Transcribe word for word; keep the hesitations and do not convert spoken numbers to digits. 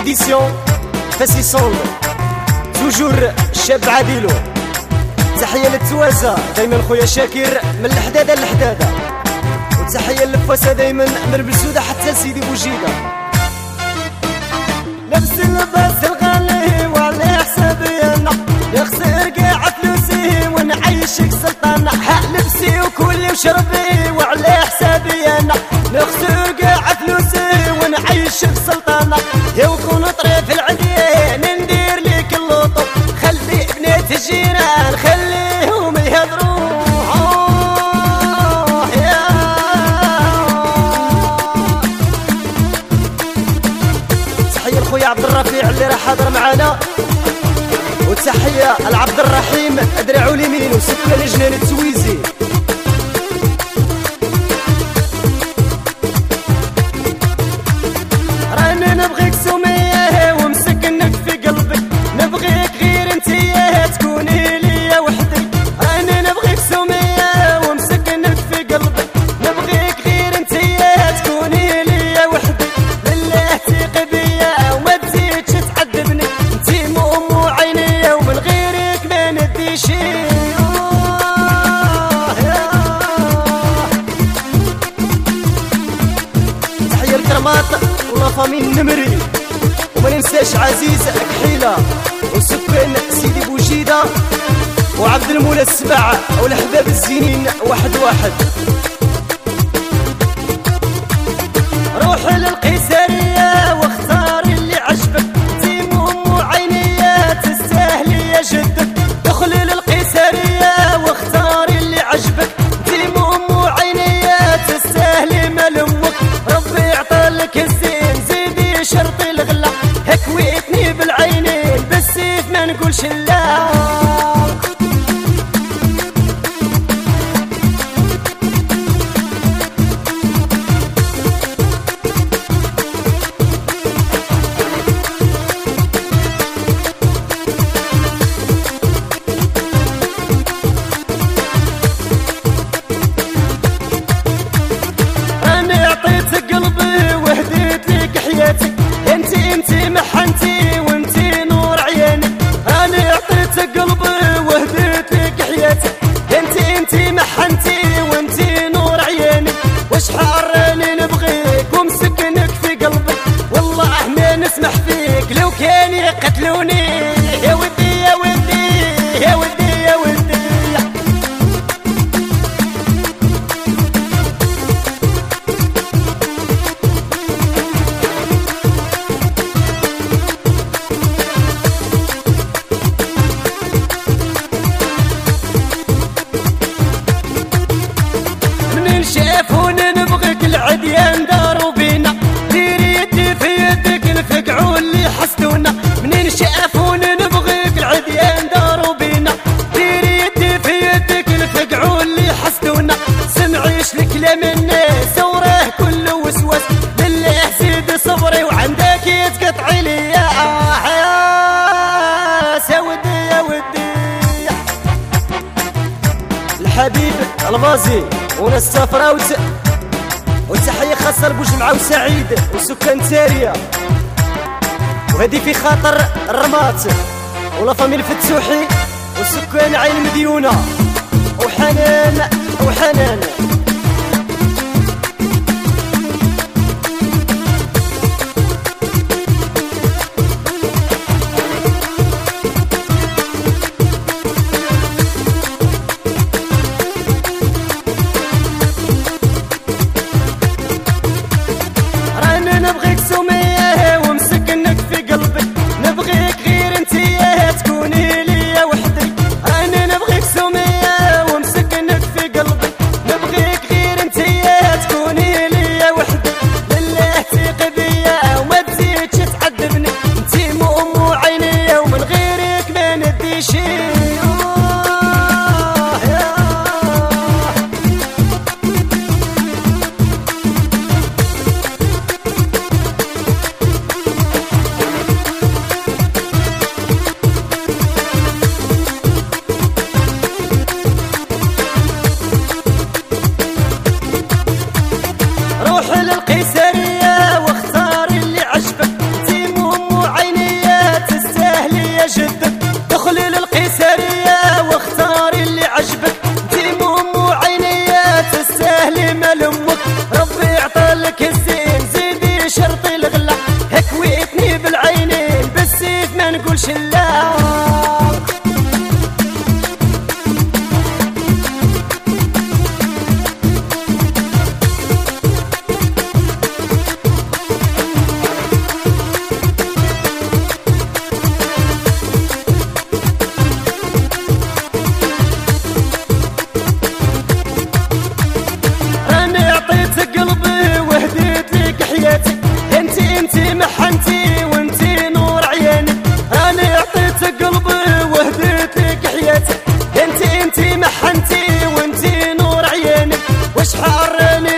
édition فاسي صول توجور الشاب عادلو. تحية للتوازة دايما خويا شاكر من الحدادة للحدادة، وتحية للفاسة دايما من البلسودة حتى لسيدي بوجيدة. لبس اللباس الغالي وعلى حسابي انا يخسر كاع فلوسي ونعيشك سلطانة. لبسي وكلي وشربي وعلى حسابي انا نخسر كاع فلوسي ونعيشك سلطانة. يا وكون طريف العديان ندير ليك اللوطو، خلي بنات الجيران خليهم يهضروا. تحية لخويا عبد الرفيع اللي راح حاضر معانا، وتحية لعبد الرحيم ادرعوا اليمين وسكان جنان التويزي. راني نبغيك سمية ومسكنك في قلبي، نبغيك غير انتيا تكوني ليا وحدي. راني نبغيك سمية ومسكنك في قلبي، نبغيك غير انتيا تكوني ليا وحدي. لله ثيقي بيا وما تزيدش تعذبني، انتي مو عينيا ومن غيرك ما ندي شي. تحية الكرمات والله فامين النمري، وما ننساش عزيز كحيلة وسكان سيدي بوجيدة وعبد المولى السبع والحباب الزينين واحد واحد. روحي للقيسارية واختاري اللي عجبك، انتي مو عينيا تستاهلي يا جدك. دخلي للقيسارية واختاري اللي عجبك، انتي مو عينيا تستاهلي مال امك. ربي يعطيلك الزين زيدي شرطي الغلا، هكويتني بالعينين بالسيف ما نقولش لا. انا عطيتك قلبي وهديت لك حياتي، انتي انتي محنتي وانتي نور عياني. انا عطيتك قلبي وهديت لك حياتي، انتي انتي محنتي وانتي نور عياني. وشحال راني نبغيك ومسكنك في قلبي، والله ما نسمح فيك لو كان يقتلوني. يا ودي يا ودي يا ودي يا ودي. منين شافونا نبغيك العديان داروا بينا، ديري يدي في يدك الفقعوا اللي حسدونا. منين شافونا نبغيك العديان داروا بينا، ديري يدي في يدك الفقعوا اللي حسدونا. سمعيش لكلام الناس وراه كله وسواس، لله زيد صبري وعندك يتقطعي لي يا حياس. يا ودي يا ودي الحبيب البازي وناس تافراوت، وتحية خاصة لبوجمعة وسعيد وسكان تاريا، وهذه في خاطر الرمات ولا فاميل فتوحي وسكان عين مديونة وحنان وحنان. نبغيك سمية ومسكنك في قلبي، نبغيك غير انتيا تكوني ليا وحدي. راني نبغيك سمية ومسكنك في قلبي، نبغيك شلة. انتي انتي محنتي وانتي نور عياني، انا عطيت قلبي وهديت لك حياتي. انتي انتي محنتي وانتي نور عياني، وش حرني